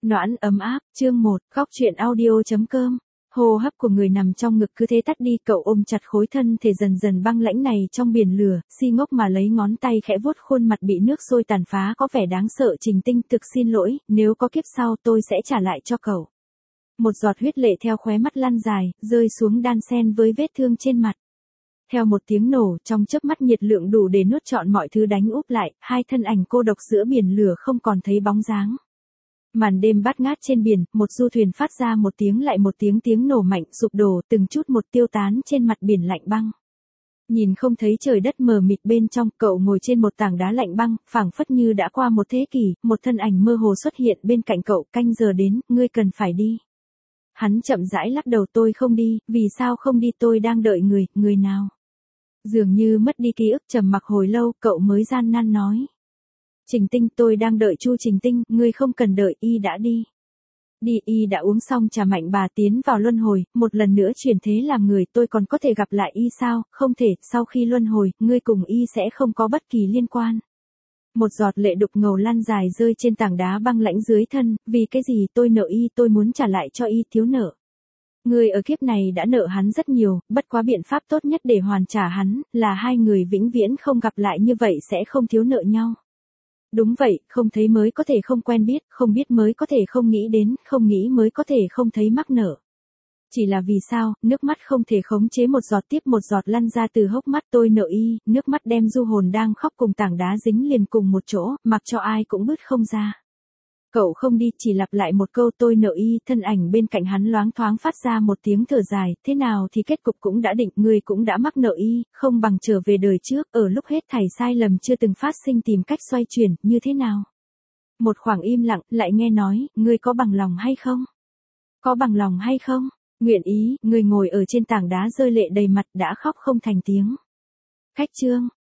Noãn ấm áp, chương 1, góc truyện audio.com. Hô hấp của người nằm trong ngực cứ thế tắt đi, cậu ôm chặt khối thân thể dần dần băng lãnh này trong biển lửa, si ngốc mà lấy ngón tay khẽ vuốt khuôn mặt bị nước sôi tàn phá có vẻ đáng sợ. Trình Tinh, thực xin lỗi, nếu có kiếp sau tôi sẽ trả lại cho cậu. Một giọt huyết lệ theo khóe mắt lăn dài, rơi xuống đan xen với vết thương trên mặt. Theo một tiếng nổ, trong chớp mắt nhiệt lượng đủ để nuốt trọn mọi thứ đánh úp lại, hai thân ảnh cô độc giữa biển lửa không còn thấy bóng dáng. Màn đêm bát ngát trên biển, một du thuyền phát ra một tiếng lại một tiếng nổ mạnh, sụp đổ, từng chút một tiêu tán trên mặt biển lạnh băng. Nhìn không thấy trời đất mờ mịt bên trong, cậu ngồi trên một tảng đá lạnh băng, phảng phất như đã qua một thế kỷ, một thân ảnh mơ hồ xuất hiện bên cạnh cậu, canh giờ đến, ngươi cần phải đi. Hắn chậm rãi lắc đầu, tôi không đi, vì sao không đi, tôi đang đợi người nào. Dường như mất đi ký ức, trầm mặc hồi lâu, cậu mới gian nan nói. Trình Tinh, tôi đang đợi Chu Trình Tinh, ngươi không cần đợi, y đã đi. Đi, y đã uống xong trà mạnh bà tiến vào luân hồi, một lần nữa chuyển thế làm người, tôi còn có thể gặp lại y sao, không thể, sau khi luân hồi, ngươi cùng y sẽ không có bất kỳ liên quan. Một giọt lệ đục ngầu lăn dài rơi trên tảng đá băng lãnh dưới thân, vì cái gì tôi nợ y, tôi muốn trả lại cho y thiếu nợ. Người ở kiếp này đã nợ hắn rất nhiều, bất quá biện pháp tốt nhất để hoàn trả hắn, là hai người vĩnh viễn không gặp lại, như vậy sẽ không thiếu nợ nhau. Đúng vậy, không thấy mới có thể không quen biết, không biết mới có thể không nghĩ đến, không nghĩ mới có thể không thấy mắc nợ. Chỉ là vì sao, nước mắt không thể khống chế, một giọt tiếp một giọt lăn ra từ hốc mắt, tôi nợ y, nước mắt đem du hồn đang khóc cùng tảng đá dính liền cùng một chỗ, mặc cho ai cũng bứt không ra. Cậu không đi, chỉ lặp lại một câu tôi nợ y, thân ảnh bên cạnh hắn loáng thoáng phát ra một tiếng thở dài, thế nào thì kết cục cũng đã định, người cũng đã mắc nợ y, không bằng trở về đời trước, ở lúc hết thảy sai lầm chưa từng phát sinh tìm cách xoay chuyển, như thế nào. Một khoảng im lặng, lại nghe nói, ngươi có bằng lòng hay không? Có bằng lòng hay không? Nguyện ý, người ngồi ở trên tảng đá rơi lệ đầy mặt đã khóc không thành tiếng. Khách chương.